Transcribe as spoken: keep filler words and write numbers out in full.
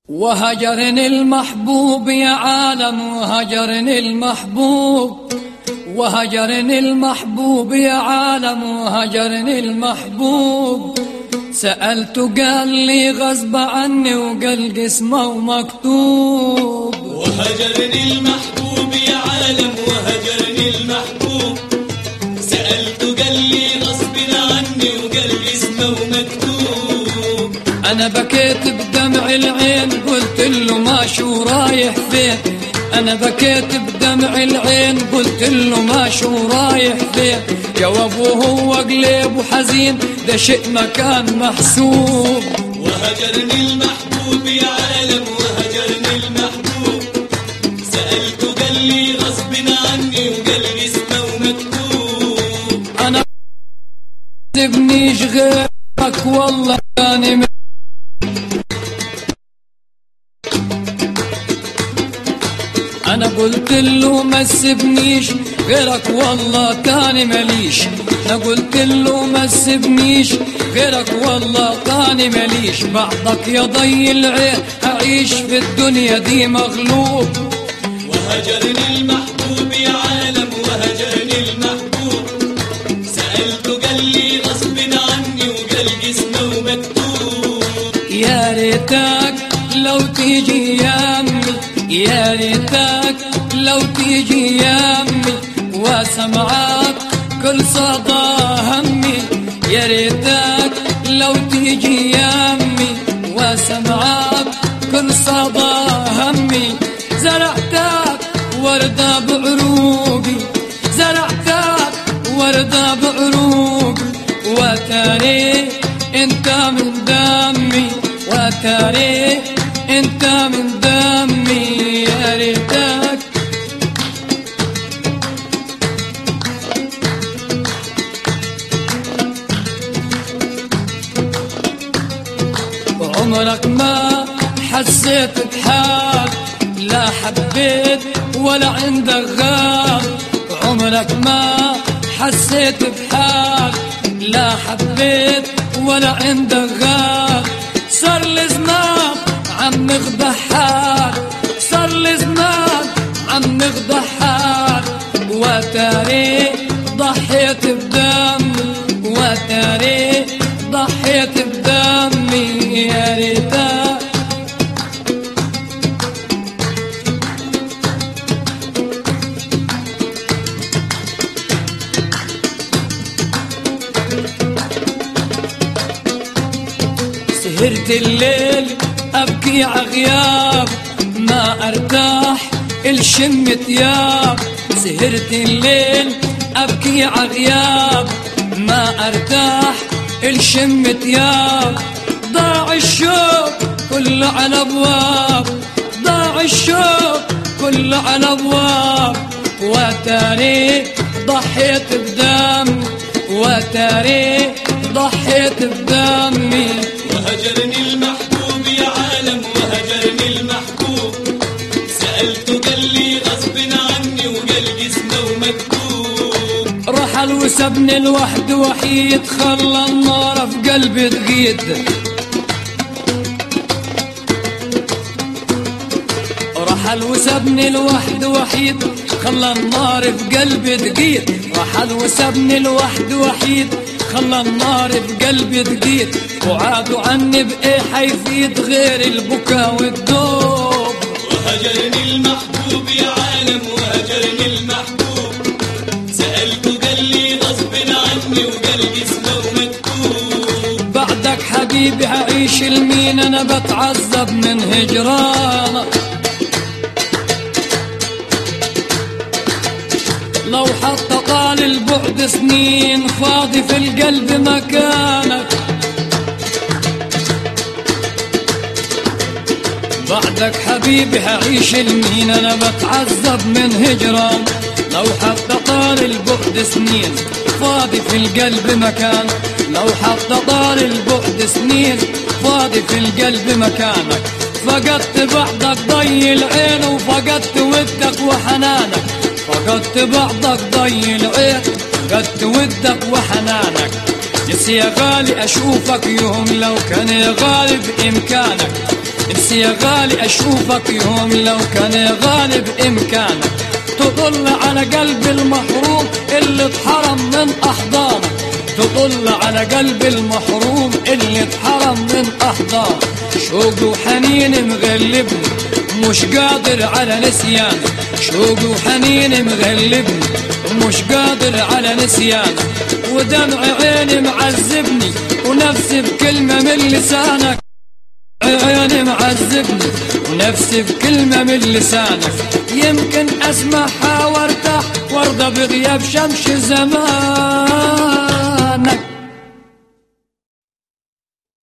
وهجرني المحبوب يا عالم، وهجرني المحبوب، وهجرني المحبوب يا عالم، وهجرني المحبوب. سألته قال لي غصب عني وقال قسمه مكتوب. وهجرني المحبوب يا عالم، وهجرني المحبوب. سألته قال لي غصب عني وقال قسمه مكتوب. أنا بكيت بدمع العين قلت له ماشي ورايح فين. أنا بكيت بدمع العين قلت له ماشي ورايح فين. جوابه هو قليب وحزين ده شيء ما كان محسوب. وهجرني المحبوب يا عالم، وهجرني المحبوب. سألته قال لي غصب عني وقال اسمه مكتوب. أنا تبنيش غيرك والله كان أنا قلت له ما تسيبنيش غيرك والله تاني ماليش. أنا قلت له ما تسيبنيش غيرك والله تاني ماليش. بعضك يا ضي العين أعيش في الدنيا دي مغلوب. وهجرني المحبوب يا عالم، وهجرني المحبوب. سألته قال لي غصب عني وقال اسمه مكتوب. يا ريتك لو تيجي يامي، يا ريتك لو تيجي يامي واسمعك كل صدى همي. يا ريتك لو تيجي يامي واسمعك كل صدى همي. زرعتك وردة بعروقي، زرعتك وردة بعروقي. وتاري انت من دمي، وتاري انت من دمي. يا ريتك عمرك ما حسيت بحال، لا حبيت ولا عندك غاب. عمرك ما حسيت بحال، لا حبيت ولا عندك غاب. صار لي زمان عم ضحال، صار لي زمان عم ضحال. وتاري ضحيت بدمي، وتاري ضحيت بدمي. يا ريتك سهرت الليل أبكي عغياب، ما أرتاح الشم ثياب. سهرت الليل أبكي عغياب، ما أرتاح الشم ثياب. ضاع الشوق كله على أبواب، ضاع الشوق كله على أبواب. وتاري ضحيت بدمي، وتاري ضحيت بدمي. وهجرني المحبوب يا عالم، وهجرني المحبوب. سألته قال لي غصب عني وقال اسمه مكتوب. رحل وسبني الوحد وحيد، خلى النار في قلبي تقيد. رحل وسبني الوحد وحيد، خلى النار في قلبي تقيد. رحل وسبني الوحد وحيد، خلى النار في قلبي تقيد. وعادوا عني بإيه حيفيد غير البكا والدوب. وهجرني المحبوب يا عالم، وهجرني المحبوب. سألته قال لي غصب عني وقال اسمه مكتوب. بعدك حبيبي هعيش لمين، أنا بتعذب من هجرانك. لو حتى طال البعد سنين فاضي في القلب مكانك. بعدك حبيبي هعيش لمين، أنا بتعذب من هجران. لو حتى طال البعد سنين فاضي في القلب مكان. لو حتى طال البعد سنين فاضي في القلب مكانك. فقدت بعدك ضي العين وفقدت ودك وحنانك. فقدت بعضك ضي العين، فقدت ودك وحنانك. نسي يا غالي أشوفك يوم لو كان يا غالي بإمكانك. نفسي يا غالي اشوفك يوم، لو كان يا غالي بامكانك تطل على قلب المحروم اللي اتحرم من احضانك، تطل على قلب المحروم اللي اتحرم من احضانك. شوق وحنين مغلبني مش قادر على نسيانك، شوق وحنين مغلبني مش قادر على نسيانك، ودمع عيني معذبني ونفسي بكلمة من لسانك، عيني معذبني ونفسي بكلمة من لسانك. يمكن اسمعها وارتاح وارضى بغياب شمس زمانك.